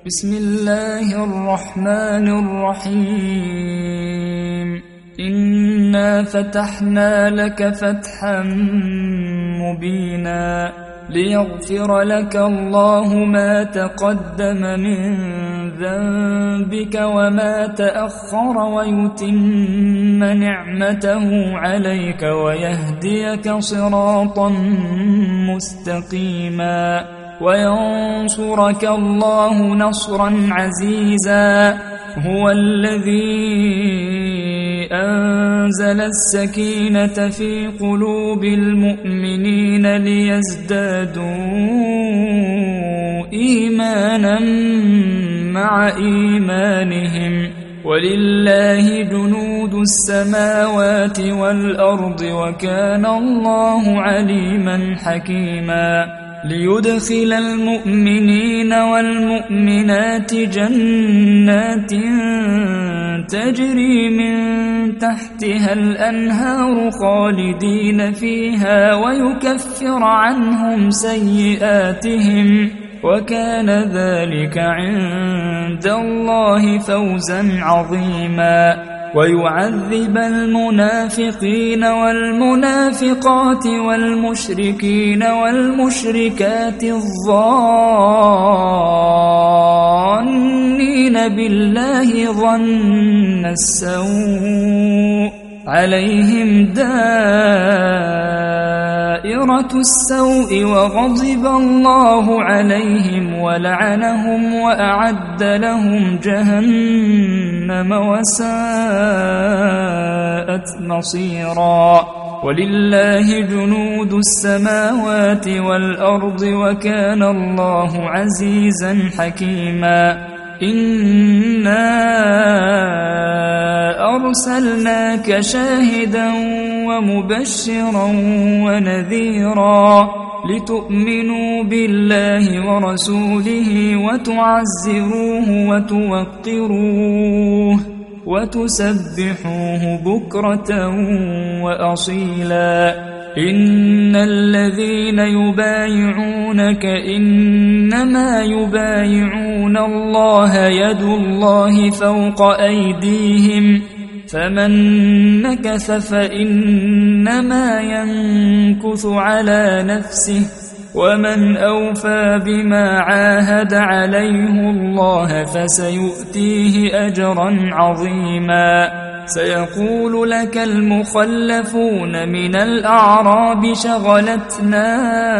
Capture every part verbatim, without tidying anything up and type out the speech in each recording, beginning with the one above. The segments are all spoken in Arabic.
بسم الله الرحمن الرحيم إنا فتحنا لك فتحا مبينا ليغفر لك الله ما تقدم من ذنبك وما تأخر ويتم نعمته عليك ويهديك صراطا مستقيما وينصرك الله نصرا عزيزا هو الذي أنزل السكينة في قلوب المؤمنين ليزدادوا إيمانا مع إيمانهم ولله جنود السماوات والأرض وكان الله عليما حكيما ليدخل المؤمنين والمؤمنات جنات تجري من تحتها الأنهار خالدين فيها ويكفر عنهم سيئاتهم وكان ذلك عند الله فوزا عظيما ويعذب المنافقين والمنافقات والمشركين والمشركات الظانين بالله ظن السوء عليهم دائرة السوء وغضب الله عليهم ولعنهم وأعد لهم جهنم وساءت مصيرا ولله جنود السماوات والأرض وكان الله عزيزا حكيما إنا أرسلناك شاهدا ومبشرا ونذيرا لتؤمنوا بالله ورسوله وتعزروه وتوقروه وتسبحوه بكرة وأصيلا إن الذين يبايعونك إنما يبايعون الله يد الله فوق أيديهم فمن نكث فإنما ينكث على نفسه ومن أوفى بما عاهد عليه الله فسيؤتيه أجرا عظيما سيقول لك المخلفون من الأعراب شغلتنا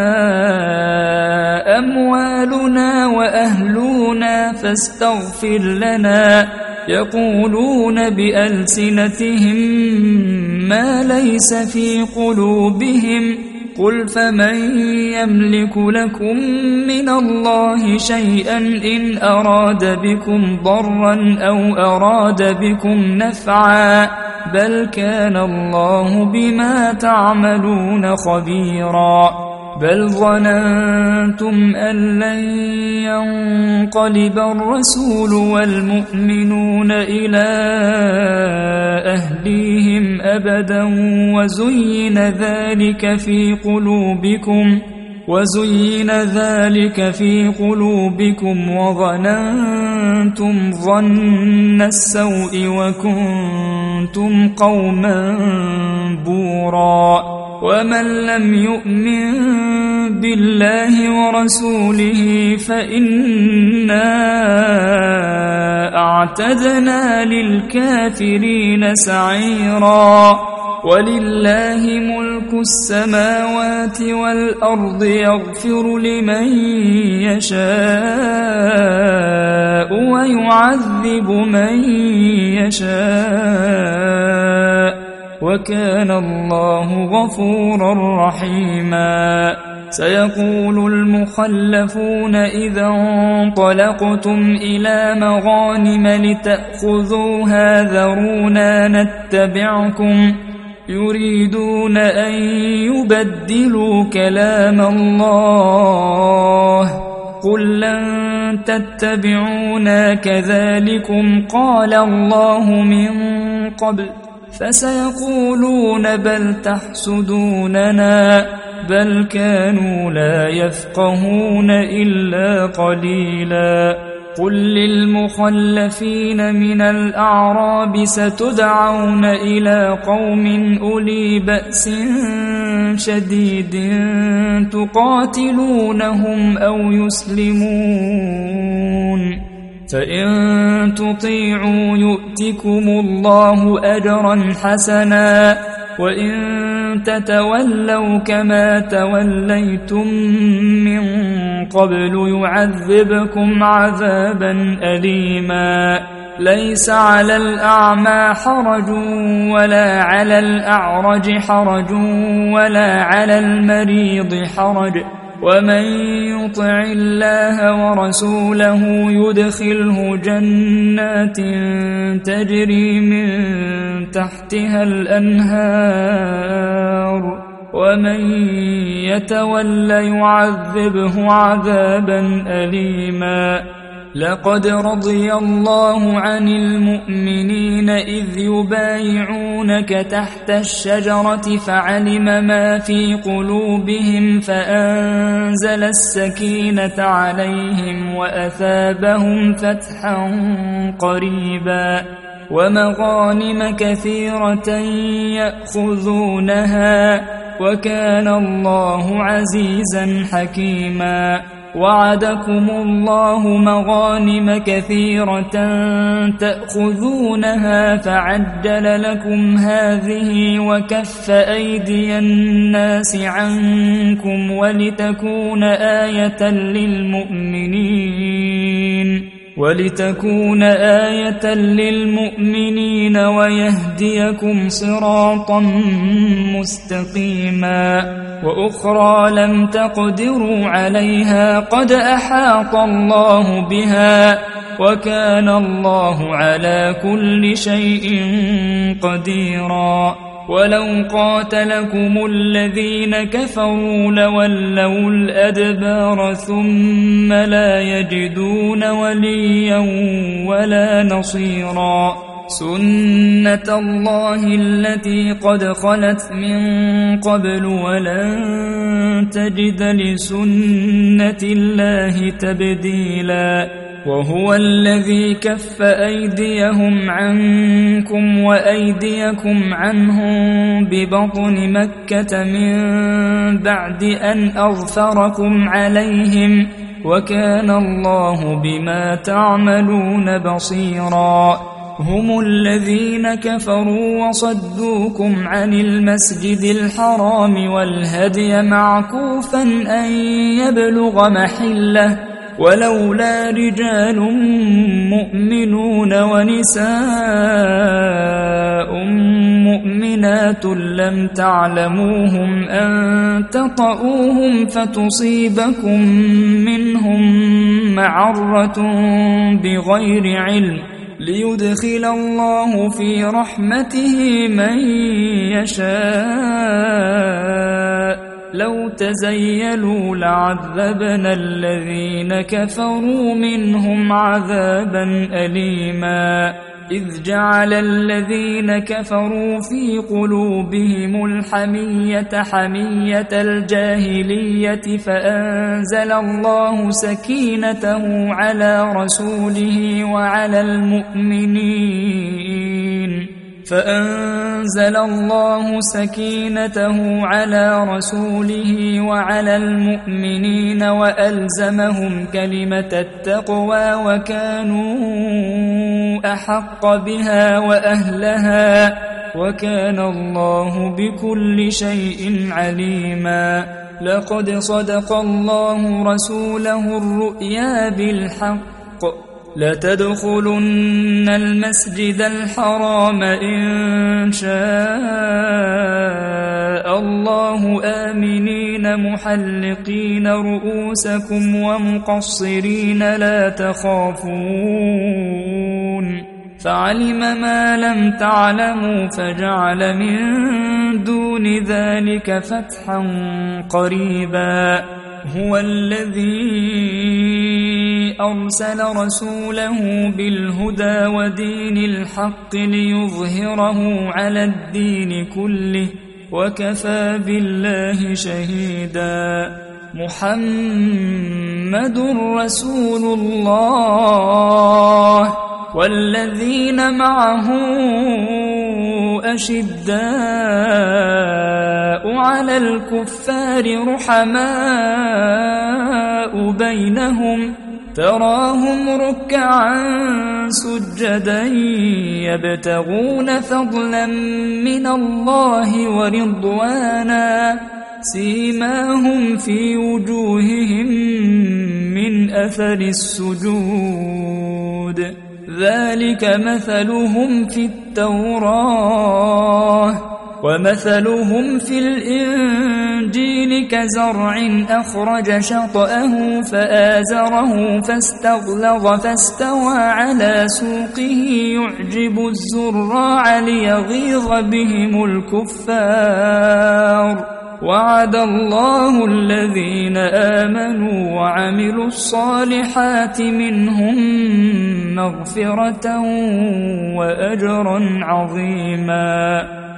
أموالنا وأهلنا فاستغفر لنا يقولون بألسنتهم ما ليس في قلوبهم قل فمن يملك لكم من الله شيئا إن أراد بكم ضرا أو أراد بكم نفعا بل كان الله بما تعملون خبيرا بل ظننتم أن لن ينقلب الرسول والمؤمنون إلى أهليهم أبدا وزين ذلك في قلوبكم وزين ذلك في قلوبكم وظننتم ظن السوء وكنتم قوما بورا ومن لم يؤمن بالله ورسوله فإنا أعتدنا للكافرين سعيرا ولله ملك السماوات والأرض يغفر لمن يشاء ويعذب من يشاء وكان الله غفورا رحيما سيقول المخلفون إذا انطلقتم إلى مغانم لتأخذوها ذرونا نتبعكم يريدون أن يبدلوا كلام الله قل لن تتبعونا كذلكم قال الله من قبل فسيقولون بل تحسدوننا بل كانوا لا يفقهون إلا قليلا قل للمخلفين من الأعراب ستدعون إلى قوم أولي بأس شديد تقاتلونهم أو يسلمون فإن تطيعوا يؤتكم الله أجرا حسنا وإن تتولوا كما توليتم من قبل يعذبكم عذابا أليما ليس على الأعمى حرج ولا على الأعرج حرج ولا على المريض حرج ومن يطع الله ورسوله يدخله جنات تجري من تحتها الأنهار ومن يتول يعذبه عذابا أليما لقد رضي الله عن المؤمنين إذ يبايعونك تحت الشجرة فعلم ما في قلوبهم فأنزل السكينة عليهم وأثابهم فتحا قريبا ومغانم كثيرة يأخذونها وكان الله عزيزا حكيما وعدكم الله مغانم كثيرة تأخذونها فعجل لكم هذه وكف أيدي الناس عنكم ولتكون آية للمؤمنين ولتكون آية للمؤمنين ويهديكم صراطا مستقيما وأخرى لم تقدروا عليها قد أحاط الله بها وكان الله على كل شيء قديرا ولو قاتلكم الذين كفروا لولوا الأدبار ثم لا يجدون وليا ولا نصيرا سنة الله التي قد خلت من قبل ولن تجد لسنة الله تبديلا وهو الذي كف أيديهم عنكم وأيديكم عنهم ببطن مكة من بعد أن أظفركم عليهم وكان الله بما تعملون بصيرا هم الذين كفروا وصدوكم عن المسجد الحرام والهدي معكوفا أن يبلغ محله ولولا رجال مؤمنون ونساء مؤمنات لم تعلموهم أن تطؤوهم فتصيبكم منهم معرة بغير علم ليدخل الله في رحمته من يشاء لو تزيلوا لعذبنا الذين كفروا منهم عذابا أليما إذ جعل الذين كفروا في قلوبهم الحمية حمية الجاهلية فأنزل الله سكينته على رسوله وعلى المؤمنين فأنزل الله سكينته على رسوله وعلى المؤمنين وألزمهم كلمة التقوى وكانوا أحق بها وأهلها وكان الله بكل شيء عليما لقد صدق الله رسوله الرؤيا بالحق لتدخلن المسجد الحرام إن شاء الله آمنين محلقين رؤوسكم ومقصرين لا تخافون فعلم ما لم تعلموا فجعل من دون ذلك فتحا قريبا هو الذي أرسل رسوله بالهدى ودين الحق ليظهره على الدين كله وكفى بالله شهيدا محمد رسول الله والذين معه أشداء على الكفار رحماء بينهم تراهم ركعا سجدا يبتغون فضلا من الله ورضوانا سيماهم في وجوههم من أثر السجود ذلك مثلهم في التوراة ومثلهم في الإنجيل كزرع أخرج شطأه فآزره فاستغلظ فاستوى على سوقه يعجب الزراع ليغيظ بهم الكفار وعد الله الذين آمنوا وعملوا الصالحات منهم مغفرة وأجرا عظيما.